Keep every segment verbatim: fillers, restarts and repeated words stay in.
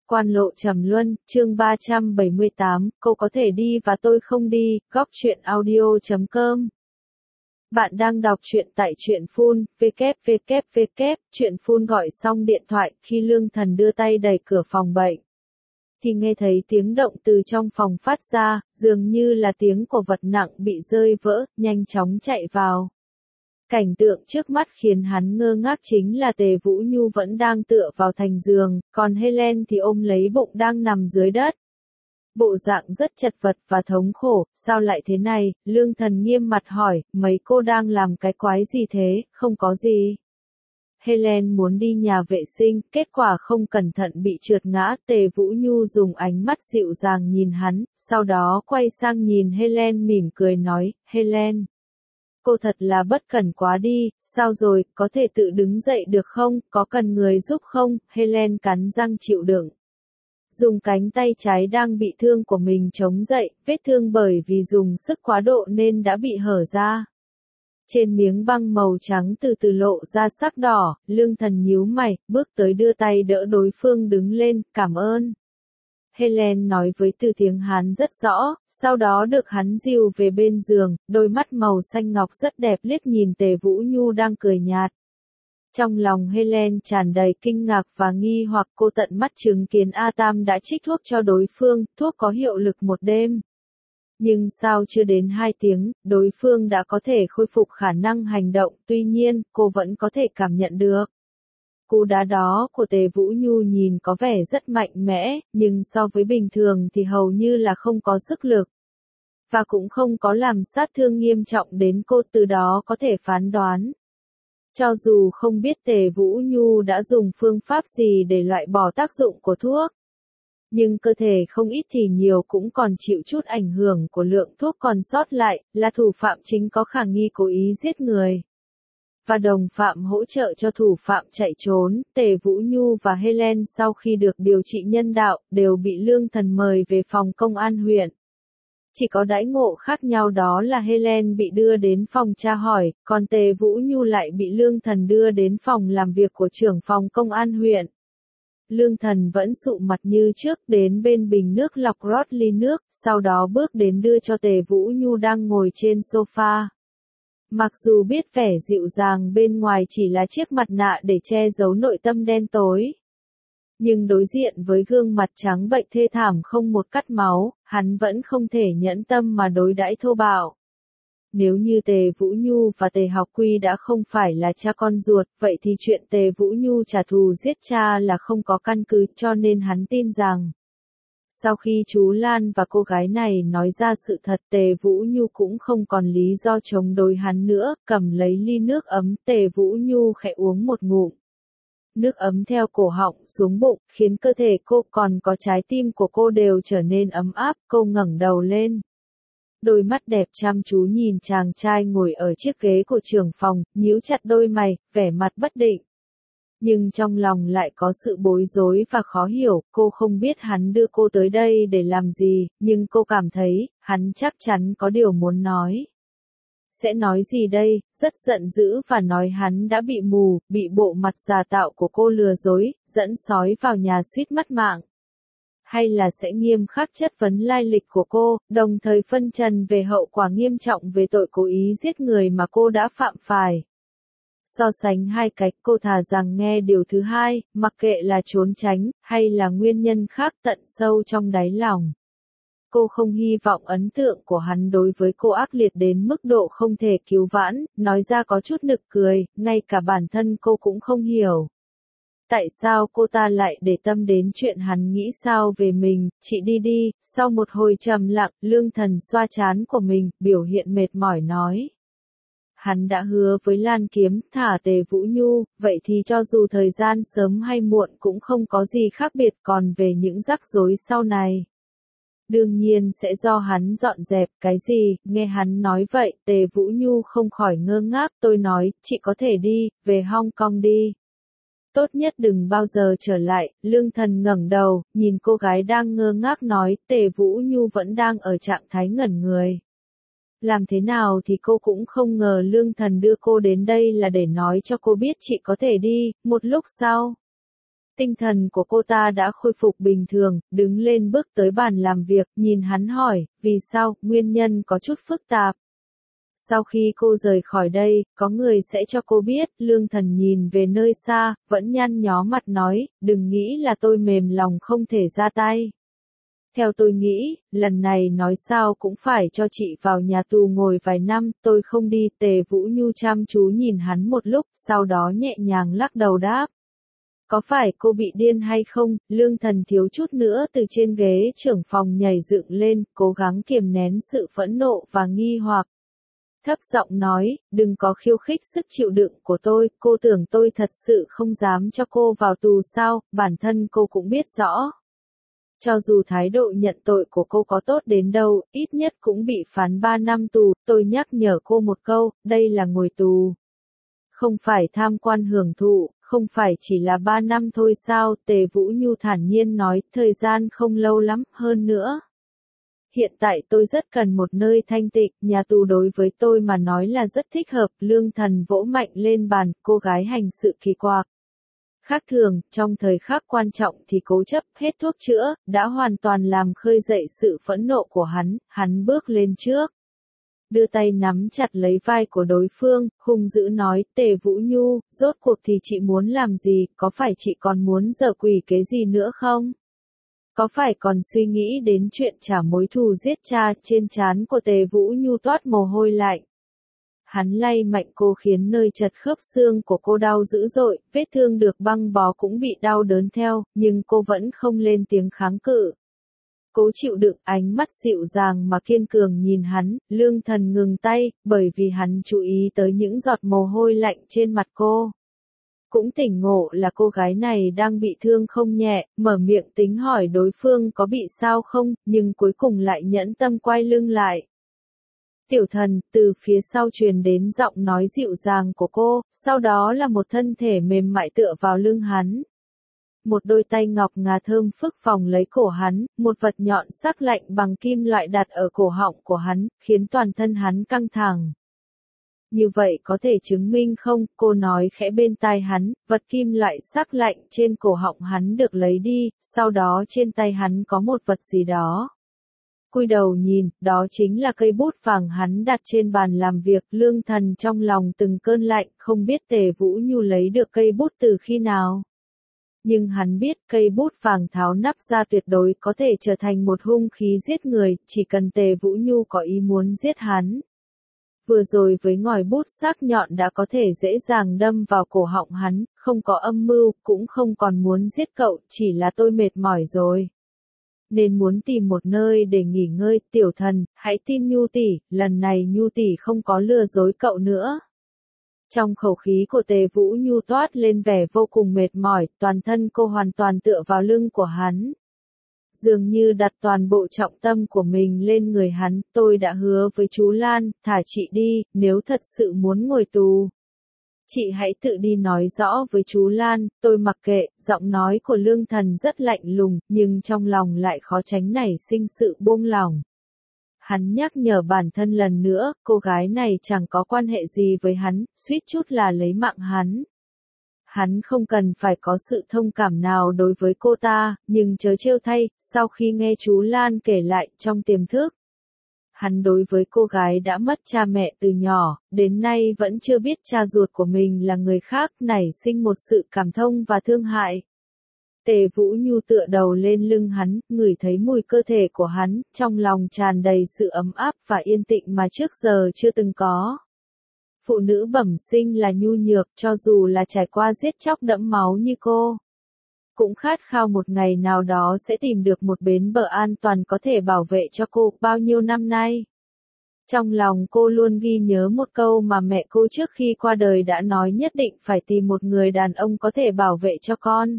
Quan lộ trầm luân, chương ba trăm bảy mươi tám, cô có thể đi và tôi không đi, góc truyện audio chấm com. Bạn đang đọc truyện tại truyện phun, www, truyện phun gọi xong điện thoại, khi Lương Thần đưa tay đẩy cửa phòng bệnh. Thì nghe thấy tiếng động từ trong phòng phát ra, dường như là tiếng của vật nặng bị rơi vỡ, nhanh chóng chạy vào. Cảnh tượng trước mắt khiến hắn ngơ ngác chính là Tề Vũ Nhu vẫn đang tựa vào thành giường, còn Helen thì ôm lấy bụng đang nằm dưới đất. Bộ dạng rất chật vật và thống khổ, sao lại thế này, Lương Thần nghiêm mặt hỏi, mấy cô đang làm cái quái gì thế, không có gì. Helen muốn đi nhà vệ sinh, kết quả không cẩn thận bị trượt ngã, Tề Vũ Nhu dùng ánh mắt dịu dàng nhìn hắn, sau đó quay sang nhìn Helen mỉm cười nói, Helen. Cô thật là bất cẩn quá đi, sao rồi, có thể tự đứng dậy được không, có cần người giúp không, Helen cắn răng chịu đựng. Dùng cánh tay trái đang bị thương của mình chống dậy, vết thương bởi vì dùng sức quá độ nên đã bị hở ra. Trên miếng băng màu trắng từ từ lộ ra sắc đỏ, Lương Thần nhíu mày, bước tới đưa tay đỡ đối phương đứng lên, cảm ơn. Helen nói với từ tiếng Hán rất rõ, sau đó được hắn dìu về bên giường, đôi mắt màu xanh ngọc rất đẹp liếc nhìn Tề Vũ Nhu đang cười nhạt. Trong lòng Helen tràn đầy kinh ngạc và nghi hoặc, cô tận mắt chứng kiến A Tam đã trích thuốc cho đối phương, thuốc có hiệu lực một đêm. Nhưng sao chưa đến hai tiếng, đối phương đã có thể khôi phục khả năng hành động, tuy nhiên, cô vẫn có thể cảm nhận được. Cú đá đó của Tề Vũ Nhu nhìn có vẻ rất mạnh mẽ, nhưng so với bình thường thì hầu như là không có sức lực. Và cũng không có làm sát thương nghiêm trọng đến cô, từ đó có thể phán đoán. Cho dù không biết Tề Vũ Nhu đã dùng phương pháp gì để loại bỏ tác dụng của thuốc. Nhưng cơ thể không ít thì nhiều cũng còn chịu chút ảnh hưởng của lượng thuốc còn sót lại, là thủ phạm chính có khả nghi cố ý giết người. Và đồng phạm hỗ trợ cho thủ phạm chạy trốn, Tề Vũ Nhu và Helen sau khi được điều trị nhân đạo, đều bị Lương Thần mời về phòng công an huyện. Chỉ có đãi ngộ khác nhau đó là Helen bị đưa đến phòng tra hỏi, còn Tề Vũ Nhu lại bị Lương Thần đưa đến phòng làm việc của trưởng phòng công an huyện. Lương Thần vẫn sụ mặt như trước, đến bên bình nước lọc rót ly nước, sau đó bước đến đưa cho Tề Vũ Nhu đang ngồi trên sofa. Mặc dù biết vẻ dịu dàng bên ngoài chỉ là chiếc mặt nạ để che giấu nội tâm đen tối. Nhưng đối diện với gương mặt trắng bệnh thê thảm không một cắt máu, hắn vẫn không thể nhẫn tâm mà đối đãi thô bạo. Nếu như Tề Vũ Nhu và Tề Học Quy đã không phải là cha con ruột, vậy thì chuyện Tề Vũ Nhu trả thù giết cha là không có căn cứ, cho nên hắn tin rằng. Sau khi chú Lan và cô gái này nói ra sự thật, Tề Vũ Nhu cũng không còn lý do chống đối hắn nữa, cầm lấy ly nước ấm, Tề Vũ Nhu khẽ uống một ngụm. Nước ấm theo cổ họng xuống bụng, khiến cơ thể cô còn có trái tim của cô đều trở nên ấm áp, cô ngẩng đầu lên. Đôi mắt đẹp chăm chú nhìn chàng trai ngồi ở chiếc ghế của trưởng phòng, nhíu chặt đôi mày, vẻ mặt bất định. Nhưng trong lòng lại có sự bối rối và khó hiểu, cô không biết hắn đưa cô tới đây để làm gì, nhưng cô cảm thấy, hắn chắc chắn có điều muốn nói. Sẽ nói gì đây, rất giận dữ và nói hắn đã bị mù, bị bộ mặt giả tạo của cô lừa dối, dẫn sói vào nhà suýt mất mạng. Hay là sẽ nghiêm khắc chất vấn lai lịch của cô, đồng thời phân trần về hậu quả nghiêm trọng về tội cố ý giết người mà cô đã phạm phải. So sánh hai cách, cô thà rằng nghe điều thứ hai, mặc kệ là trốn tránh, hay là nguyên nhân khác tận sâu trong đáy lòng. Cô không hy vọng ấn tượng của hắn đối với cô ác liệt đến mức độ không thể cứu vãn, nói ra có chút nực cười, ngay cả bản thân cô cũng không hiểu. Tại sao cô ta lại để tâm đến chuyện hắn nghĩ sao về mình, chị đi đi, sau một hồi trầm lặng, Lương Thần xoa trán của mình, biểu hiện mệt mỏi nói. Hắn đã hứa với Lan Kiếm, thả Tề Vũ Nhu, vậy thì cho dù thời gian sớm hay muộn cũng không có gì khác biệt, còn về những rắc rối sau này. Đương nhiên sẽ do hắn dọn dẹp, cái gì, nghe hắn nói vậy, Tề Vũ Nhu không khỏi ngơ ngác, tôi nói, chị có thể đi, về Hong Kong đi. Tốt nhất đừng bao giờ trở lại, Lương Thần ngẩng đầu, nhìn cô gái đang ngơ ngác nói, Tề Vũ Nhu vẫn đang ở trạng thái ngẩn người. Làm thế nào thì cô cũng không ngờ Lương Thần đưa cô đến đây là để nói cho cô biết chị có thể đi, một lúc sau. Tinh thần của cô ta đã khôi phục bình thường, đứng lên bước tới bàn làm việc, nhìn hắn hỏi, vì sao, nguyên nhân có chút phức tạp. Sau khi cô rời khỏi đây, có người sẽ cho cô biết, Lương Thần nhìn về nơi xa, vẫn nhăn nhó mặt nói, đừng nghĩ là tôi mềm lòng không thể ra tay. Theo tôi nghĩ, lần này nói sao cũng phải cho chị vào nhà tù ngồi vài năm, tôi không đi. Tề Vũ Nhu chăm chú nhìn hắn một lúc, sau đó nhẹ nhàng lắc đầu đáp. Có phải cô bị điên hay không? Lương Thần thiếu chút nữa từ trên ghế trưởng phòng nhảy dựng lên, cố gắng kiềm nén sự phẫn nộ và nghi hoặc. Thấp giọng nói, đừng có khiêu khích sức chịu đựng của tôi, cô tưởng tôi thật sự không dám cho cô vào tù sao, bản thân cô cũng biết rõ. Cho dù thái độ nhận tội của cô có tốt đến đâu, ít nhất cũng bị phán ba năm tù, tôi nhắc nhở cô một câu, đây là ngồi tù. Không phải tham quan hưởng thụ, không phải chỉ là ba năm thôi sao, Tề Vũ Nhu thản nhiên nói, thời gian không lâu lắm, hơn nữa. Hiện tại tôi rất cần một nơi thanh tịnh, nhà tù đối với tôi mà nói là rất thích hợp, Lương Thần vỗ mạnh lên bàn, cô gái hành sự kỳ quặc. Khác thường, trong thời khắc quan trọng thì cố chấp, hết thuốc chữa, đã hoàn toàn làm khơi dậy sự phẫn nộ của hắn, hắn bước lên trước. Đưa tay nắm chặt lấy vai của đối phương, hung dữ nói, Tề Vũ Nhu, rốt cuộc thì chị muốn làm gì, có phải chị còn muốn giở quỷ kế gì nữa không? Có phải còn suy nghĩ đến chuyện trả mối thù giết cha, trên trán của Tề Vũ Nhu toát mồ hôi lạnh. Hắn lay mạnh cô khiến nơi chật khớp xương của cô đau dữ dội, vết thương được băng bó cũng bị đau đớn theo, nhưng cô vẫn không lên tiếng kháng cự. Cố chịu đựng, ánh mắt dịu dàng mà kiên cường nhìn hắn, Lương Thần ngừng tay, bởi vì hắn chú ý tới những giọt mồ hôi lạnh trên mặt cô. Cũng tỉnh ngộ là cô gái này đang bị thương không nhẹ, mở miệng tính hỏi đối phương có bị sao không, nhưng cuối cùng lại nhẫn tâm quay lưng lại. Tiểu Thần, từ phía sau truyền đến giọng nói dịu dàng của cô, sau đó là một thân thể mềm mại tựa vào lưng hắn. Một đôi tay ngọc ngà thơm phức phồng lấy cổ hắn, một vật nhọn sắc lạnh bằng kim loại đặt ở cổ họng của hắn, khiến toàn thân hắn căng thẳng. Như vậy có thể chứng minh không, cô nói khẽ bên tai hắn, vật kim loại sắc lạnh trên cổ họng hắn được lấy đi, sau đó trên tay hắn có một vật gì đó. Cúi đầu nhìn, đó chính là cây bút vàng hắn đặt trên bàn làm việc, Lương Thần trong lòng từng cơn lạnh, không biết Tề Vũ Nhu lấy được cây bút từ khi nào. Nhưng hắn biết cây bút vàng tháo nắp ra tuyệt đối có thể trở thành một hung khí giết người, chỉ cần Tề Vũ Nhu có ý muốn giết hắn. Vừa rồi với ngòi bút sắc nhọn đã có thể dễ dàng đâm vào cổ họng hắn, không có âm mưu, cũng không còn muốn giết cậu, chỉ là tôi mệt mỏi rồi. Nên muốn tìm một nơi để nghỉ ngơi, Tiểu Thần, hãy tin Nhu tỷ, lần này Nhu tỷ không có lừa dối cậu nữa. Trong khẩu khí của Tề Vũ Nhu toát lên vẻ vô cùng mệt mỏi, toàn thân cô hoàn toàn tựa vào lưng của hắn. Dường như đặt toàn bộ trọng tâm của mình lên người hắn, tôi đã hứa với chú Lan, thả chị đi, nếu thật sự muốn ngồi tù. Chị hãy tự đi nói rõ với chú Lan, tôi mặc kệ, giọng nói của Lương Thần rất lạnh lùng, nhưng trong lòng lại khó tránh nảy sinh sự buông lỏng. Hắn nhắc nhở bản thân lần nữa, cô gái này chẳng có quan hệ gì với hắn, suýt chút là lấy mạng hắn. Hắn không cần phải có sự thông cảm nào đối với cô ta, nhưng chớ trêu thay, sau khi nghe chú Lan kể lại trong tiềm thức. Hắn đối với cô gái đã mất cha mẹ từ nhỏ, đến nay vẫn chưa biết cha ruột của mình là người khác, nảy sinh một sự cảm thông và thương hại. Tề Vũ Nhu tựa đầu lên lưng hắn, ngửi thấy mùi cơ thể của hắn, trong lòng tràn đầy sự ấm áp và yên tĩnh mà trước giờ chưa từng có. Phụ nữ bẩm sinh là nhu nhược, cho dù là trải qua giết chóc đẫm máu như cô. Cũng khát khao một ngày nào đó sẽ tìm được một bến bờ an toàn có thể bảo vệ cho cô bao nhiêu năm nay. Trong lòng cô luôn ghi nhớ một câu mà mẹ cô trước khi qua đời đã nói, nhất định phải tìm một người đàn ông có thể bảo vệ cho con.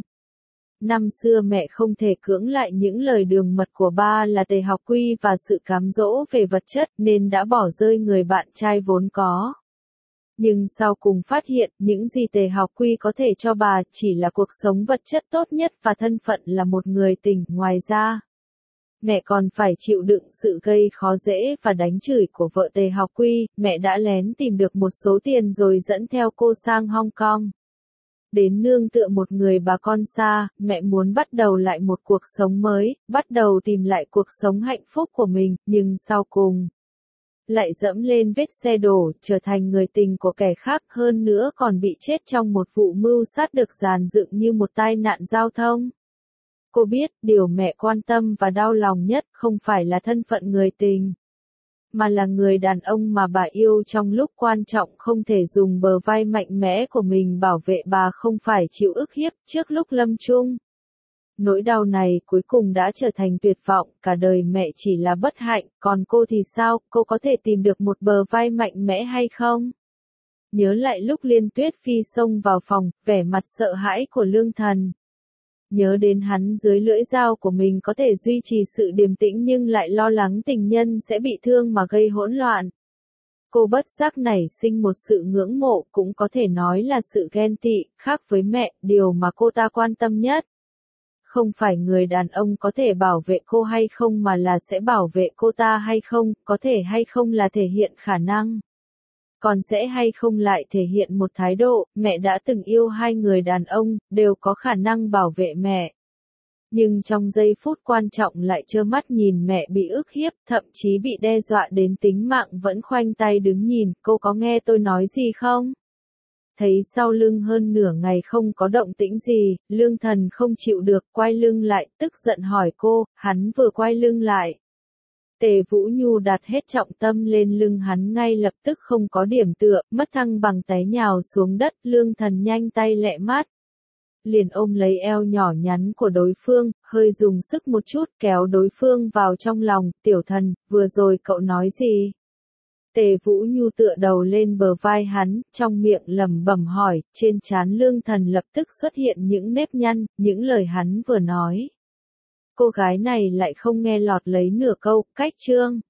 Năm xưa mẹ không thể cưỡng lại những lời đường mật của ba là Tề Học Quy và sự cám dỗ về vật chất nên đã bỏ rơi người bạn trai vốn có. Nhưng sau cùng phát hiện những gì Tề Học Quy có thể cho bà chỉ là cuộc sống vật chất tốt nhất và thân phận là một người tình. Ngoài ra, mẹ còn phải chịu đựng sự gây khó dễ và đánh chửi của vợ Tề Học Quy. Mẹ đã lén tìm được một số tiền rồi dẫn theo cô sang Hong Kong. đến nương tựa một người bà con xa, mẹ muốn bắt đầu lại một cuộc sống mới, bắt đầu tìm lại cuộc sống hạnh phúc của mình, nhưng sau cùng lại dẫm lên vết xe đổ, trở thành người tình của kẻ khác, hơn nữa còn bị chết trong một vụ mưu sát được dàn dựng như một tai nạn giao thông. Cô biết, điều mẹ quan tâm và đau lòng nhất không phải là thân phận người tình, mà là người đàn ông mà bà yêu trong lúc quan trọng không thể dùng bờ vai mạnh mẽ của mình bảo vệ bà, không phải chịu ức hiếp trước lúc lâm chung. Nỗi đau này cuối cùng đã trở thành tuyệt vọng, cả đời mẹ chỉ là bất hạnh, còn cô thì sao, cô có thể tìm được một bờ vai mạnh mẽ hay không? Nhớ lại lúc Liên Tuyết Phi xông vào phòng, vẻ mặt sợ hãi của Lương Thần. Nhớ đến hắn dưới lưỡi dao của mình có thể duy trì sự điềm tĩnh nhưng lại lo lắng tình nhân sẽ bị thương mà gây hỗn loạn. Cô bất giác nảy sinh một sự ngưỡng mộ, cũng có thể nói là sự ghen tị, khác với mẹ, điều mà cô ta quan tâm nhất. Không phải người đàn ông có thể bảo vệ cô hay không mà là sẽ bảo vệ cô ta hay không, có thể hay không là thể hiện khả năng. Còn sẽ hay không lại thể hiện một thái độ, mẹ đã từng yêu hai người đàn ông, đều có khả năng bảo vệ mẹ. Nhưng trong giây phút quan trọng lại trơ mắt nhìn mẹ bị ức hiếp, thậm chí bị đe dọa đến tính mạng vẫn khoanh tay đứng nhìn, cô có nghe tôi nói gì không? Thấy sau lưng hơn nửa ngày không có động tĩnh gì, Lương Thần không chịu được, quay lưng lại, tức giận hỏi cô, hắn vừa quay lưng lại. Tề Vũ Nhu đặt hết trọng tâm lên lưng hắn ngay lập tức không có điểm tựa, mất thăng bằng té nhào xuống đất, Lương Thần nhanh tay lẹ mát. Liền ôm lấy eo nhỏ nhắn của đối phương, hơi dùng sức một chút kéo đối phương vào trong lòng, tiểu thần, vừa rồi cậu nói gì? Tề Vũ Nhu tựa đầu lên bờ vai hắn, trong miệng lẩm bẩm hỏi, trên trán Lương Thần lập tức xuất hiện những nếp nhăn, những lời hắn vừa nói. Cô gái này lại không nghe lọt lấy nửa câu, cách chương.